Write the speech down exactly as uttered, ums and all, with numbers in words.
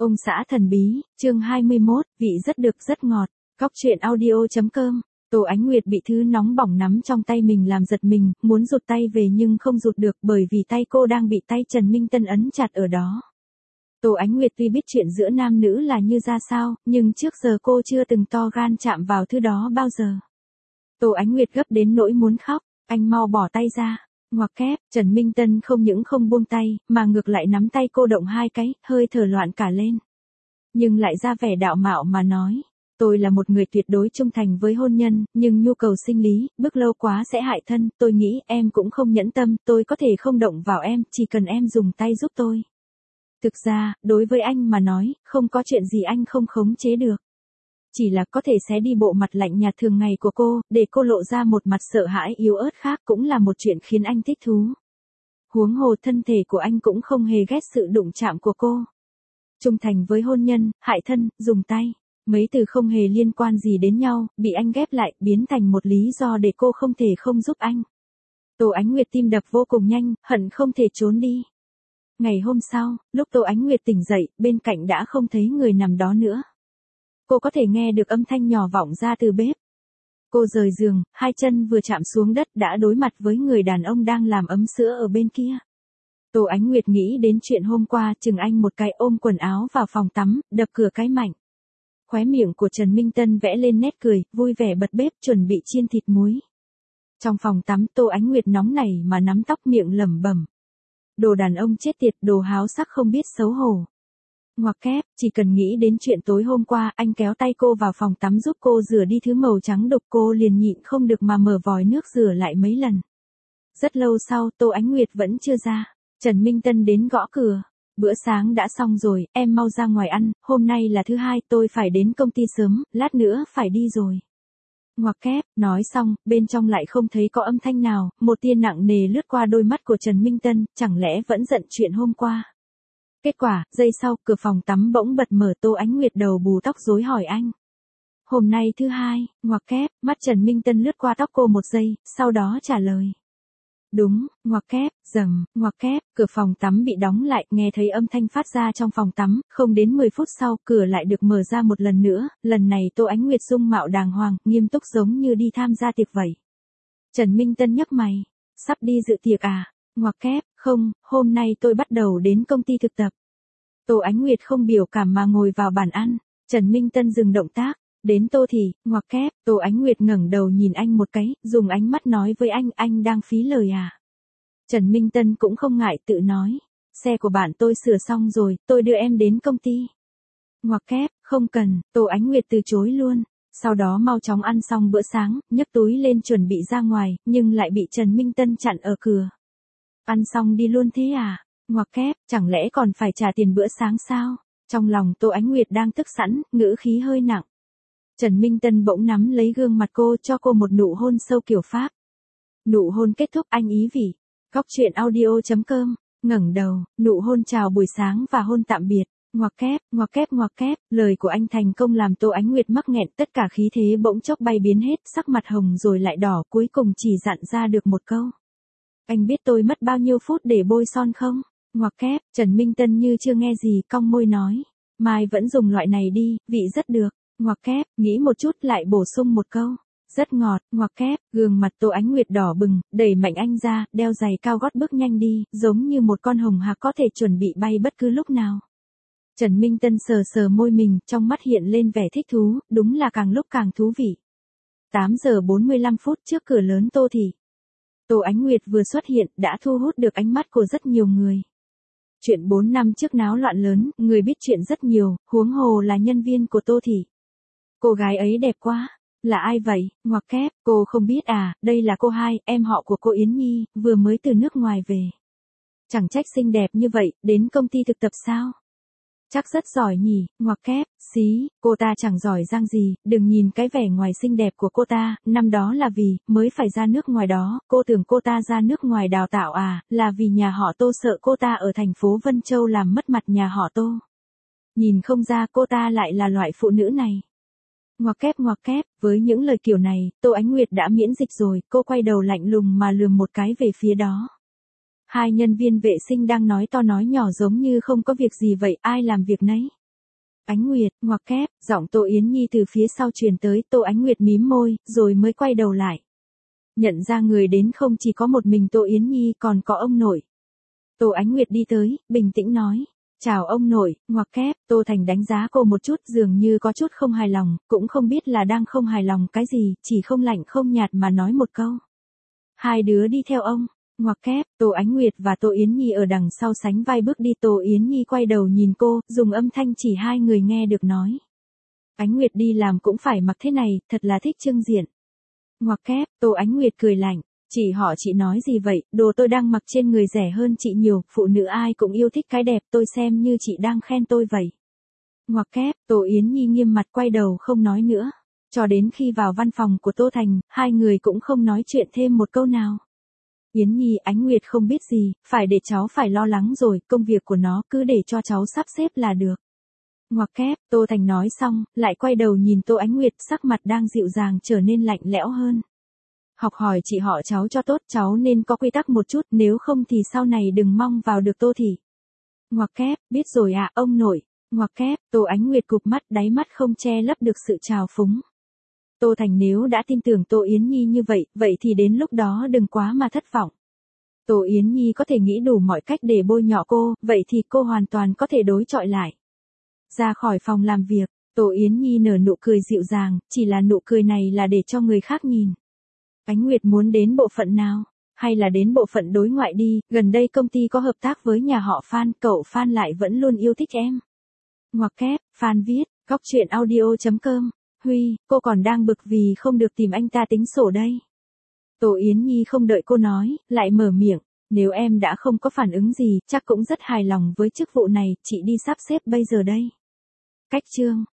Ông xã thần bí, chương hai mươi mốt, vị rất được rất ngọt. Cóc truyện audio.com. Tô Ánh Nguyệt bị thứ nóng bỏng nắm trong tay mình làm giật mình, muốn rụt tay về nhưng không rụt được bởi vì tay cô đang bị tay Trần Minh Tân ấn chặt ở đó. Tô Ánh Nguyệt tuy biết chuyện giữa nam nữ là như ra sao, nhưng trước giờ cô chưa từng to gan chạm vào thứ đó bao giờ. Tô Ánh Nguyệt gấp đến nỗi muốn khóc, anh mau bỏ tay ra. Ngoặc kép, Trần Minh Tân không những không buông tay, mà ngược lại nắm tay cô động hai cái, hơi thở loạn cả lên. Nhưng lại ra vẻ đạo mạo mà nói, tôi là một người tuyệt đối trung thành với hôn nhân, nhưng nhu cầu sinh lý, bước lâu quá sẽ hại thân, tôi nghĩ em cũng không nhẫn tâm, tôi có thể không động vào em, chỉ cần em dùng tay giúp tôi. Thực ra, đối với anh mà nói, không có chuyện gì anh không khống chế được. Chỉ là có thể xé đi bộ mặt lạnh nhạt thường ngày của cô, để cô lộ ra một mặt sợ hãi yếu ớt khác cũng là một chuyện khiến anh thích thú. Huống hồ thân thể của anh cũng không hề ghét sự đụng chạm của cô. Trung thành với hôn nhân, hại thân, dùng tay. Mấy từ không hề liên quan gì đến nhau, bị anh ghép lại, biến thành một lý do để cô không thể không giúp anh. Tô Ánh Nguyệt tim đập vô cùng nhanh, hận không thể trốn đi. Ngày hôm sau, lúc Tô Ánh Nguyệt tỉnh dậy, bên cạnh đã không thấy người nằm đó nữa. Cô có thể nghe được âm thanh nhỏ vọng ra từ bếp. Cô rời giường, hai chân vừa chạm xuống đất đã đối mặt với người đàn ông đang làm ấm sữa ở bên kia. Tô Ánh Nguyệt nghĩ đến chuyện hôm qua, chừng anh một cái ôm quần áo vào phòng tắm, đập cửa cái mạnh. Khóe miệng của Trần Minh Tân vẽ lên nét cười, vui vẻ bật bếp chuẩn bị chiên thịt muối. Trong phòng tắm Tô Ánh Nguyệt nóng nảy mà nắm tóc miệng lẩm bẩm. Đồ đàn ông chết tiệt, đồ háo sắc không biết xấu hổ. Ngoặc kép, chỉ cần nghĩ đến chuyện tối hôm qua, anh kéo tay cô vào phòng tắm giúp cô rửa đi thứ màu trắng đục, cô liền nhịn không được mà mở vòi nước rửa lại mấy lần. Rất lâu sau, Tô Ánh Nguyệt vẫn chưa ra. Trần Minh Tân đến gõ cửa. Bữa sáng đã xong rồi, em mau ra ngoài ăn, hôm nay là thứ hai, tôi phải đến công ty sớm, lát nữa phải đi rồi. Ngoặc kép, nói xong, bên trong lại không thấy có âm thanh nào, một tia nặng nề lướt qua đôi mắt của Trần Minh Tân, chẳng lẽ vẫn giận chuyện hôm qua. Kết quả, giây sau, cửa phòng tắm bỗng bật mở. Tô Ánh Nguyệt đầu bù tóc rối hỏi anh. Hôm nay thứ hai, ngoặc kép, mắt Trần Minh Tân lướt qua tóc cô một giây, sau đó trả lời. Đúng, ngoặc kép, rầm, ngoặc kép, cửa phòng tắm bị đóng lại, nghe thấy âm thanh phát ra trong phòng tắm, không đến mười phút sau, cửa lại được mở ra một lần nữa, lần này Tô Ánh Nguyệt dung mạo đàng hoàng, nghiêm túc giống như đi tham gia tiệc vậy. Trần Minh Tân nhấc mày, sắp đi dự tiệc à? Ngoặc kép, không, hôm nay tôi bắt đầu đến công ty thực tập. Tô Ánh Nguyệt không biểu cảm mà ngồi vào bàn ăn, Trần Minh Tân dừng động tác, đến Tô thì, ngoặc kép, Tô Ánh Nguyệt ngẩng đầu nhìn anh một cái, dùng ánh mắt nói với anh, anh đang phí lời à? Trần Minh Tân cũng không ngại tự nói, xe của bạn tôi sửa xong rồi, tôi đưa em đến công ty. Ngoặc kép, không cần, Tô Ánh Nguyệt từ chối luôn. Sau đó mau chóng ăn xong bữa sáng, nhấc túi lên chuẩn bị ra ngoài, nhưng lại bị Trần Minh Tân chặn ở cửa. Ăn xong đi luôn thế à? Ngoặc kép, chẳng lẽ còn phải trả tiền bữa sáng sao? Trong lòng Tô Ánh Nguyệt đang tức sẵn, ngữ khí hơi nặng. Trần Minh Tân bỗng nắm lấy gương mặt cô, cho cô một nụ hôn sâu kiểu Pháp. Nụ hôn kết thúc, anh ý vị. Cóc truyện audio.com, ngẩng đầu, nụ hôn chào buổi sáng và hôn tạm biệt. Ngoặc kép, ngoặc kép, ngoặc kép, lời của anh thành công làm Tô Ánh Nguyệt mắc nghẹn, tất cả khí thế bỗng chốc bay biến hết, sắc mặt hồng rồi lại đỏ, cuối cùng chỉ dặn ra được một câu. Anh biết tôi mất bao nhiêu phút để bôi son không? Ngoặc kép, Trần Minh Tân như chưa nghe gì, cong môi nói. Mai vẫn dùng loại này đi, vị rất được. Ngoặc kép, nghĩ một chút lại bổ sung một câu. Rất ngọt, ngoặc kép, gương mặt Tô Ánh Nguyệt đỏ bừng, đẩy mạnh anh ra, đeo giày cao gót bước nhanh đi, giống như một con hồng hạc có thể chuẩn bị bay bất cứ lúc nào. Trần Minh Tân sờ sờ môi mình, trong mắt hiện lên vẻ thích thú, đúng là càng lúc càng thú vị. tám giờ bốn mươi lăm phút trước cửa lớn Tô thị. Tô Ánh Nguyệt vừa xuất hiện, đã thu hút được ánh mắt của rất nhiều người. Chuyện bốn năm trước náo loạn lớn, người biết chuyện rất nhiều, huống hồ là nhân viên của Tô thị. Cô gái ấy đẹp quá. Là ai vậy? Ngoặc kép, cô không biết à, đây là cô hai, em họ của cô Yến Nhi, vừa mới từ nước ngoài về. Chẳng trách xinh đẹp như vậy, đến công ty thực tập sao? Chắc rất giỏi nhỉ, ngoặc kép, xí, cô ta chẳng giỏi giang gì, đừng nhìn cái vẻ ngoài xinh đẹp của cô ta, năm đó là vì, mới phải ra nước ngoài đó, cô tưởng cô ta ra nước ngoài đào tạo à, là vì nhà họ Tô sợ cô ta ở thành phố Vân Châu làm mất mặt nhà họ Tô. Nhìn không ra cô ta lại là loại phụ nữ này. Ngoặc kép ngoặc kép, với những lời kiểu này, Tô Ánh Nguyệt đã miễn dịch rồi, cô quay đầu lạnh lùng mà lườm một cái về phía đó. Hai nhân viên vệ sinh đang nói to nói nhỏ giống như không có việc gì vậy, ai làm việc nấy. Ánh Nguyệt, ngoặc kép, giọng Tô Yến Nhi từ phía sau truyền tới, Tô Ánh Nguyệt mím môi, rồi mới quay đầu lại. Nhận ra người đến không chỉ có một mình Tô Yến Nhi còn có ông nội. Tô Ánh Nguyệt đi tới, bình tĩnh nói. Chào ông nội, ngoặc kép, Tô Thành đánh giá cô một chút dường như có chút không hài lòng, cũng không biết là đang không hài lòng cái gì, chỉ không lạnh không nhạt mà nói một câu. Hai đứa đi theo ông, ngoặc kép, Tô Ánh Nguyệt và Tô Yến Nhi ở đằng sau sánh vai bước đi. Tô Yến Nhi quay đầu nhìn cô, dùng âm thanh chỉ hai người nghe được nói. Ánh Nguyệt đi làm cũng phải mặc thế này, thật là thích trưng diện. Ngoặc kép, Tô Ánh Nguyệt cười lạnh. Chị họ chị nói gì vậy, đồ tôi đang mặc trên người rẻ hơn chị nhiều, phụ nữ ai cũng yêu thích cái đẹp, tôi xem như chị đang khen tôi vậy. Ngoặc kép, Tô Yến Nhi nghiêm mặt quay đầu không nói nữa. Cho đến khi vào văn phòng của Tô Thành, hai người cũng không nói chuyện thêm một câu nào. Yến Nhi, Ánh Nguyệt không biết gì, phải để cháu phải lo lắng rồi, công việc của nó cứ để cho cháu sắp xếp là được. Ngoặc kép, Tô Thành nói xong, lại quay đầu nhìn Tô Ánh Nguyệt, sắc mặt đang dịu dàng trở nên lạnh lẽo hơn. Học hỏi chị họ cháu cho tốt, cháu nên có quy tắc một chút, nếu không thì sau này đừng mong vào được Tô thị. Ngoặc kép, biết rồi ạ, ông nội. Ngoặc kép, Tô Ánh Nguyệt cụp mắt, đáy mắt không che lấp được sự trào phúng. Tô Thành nếu đã tin tưởng Tô Yến Nhi như vậy, vậy thì đến lúc đó đừng quá mà thất vọng. Tô Yến Nhi có thể nghĩ đủ mọi cách để bôi nhọ cô, vậy thì cô hoàn toàn có thể đối chọi lại. Ra khỏi phòng làm việc, Tô Yến Nhi nở nụ cười dịu dàng, chỉ là nụ cười này là để cho người khác nhìn. Ánh Nguyệt muốn đến bộ phận nào? Hay là đến bộ phận đối ngoại đi, gần đây công ty có hợp tác với nhà họ Phan, cậu Phan lại vẫn luôn yêu thích em. Ngoặc kép, Phan viết, góc truyện audio chấm com. Huy, cô còn đang bực vì không được tìm anh ta tính sổ đây. Tô Yến Nhi không đợi cô nói, lại mở miệng. Nếu em đã không có phản ứng gì, chắc cũng rất hài lòng với chức vụ này, chị đi sắp xếp bây giờ đây. Cách chương.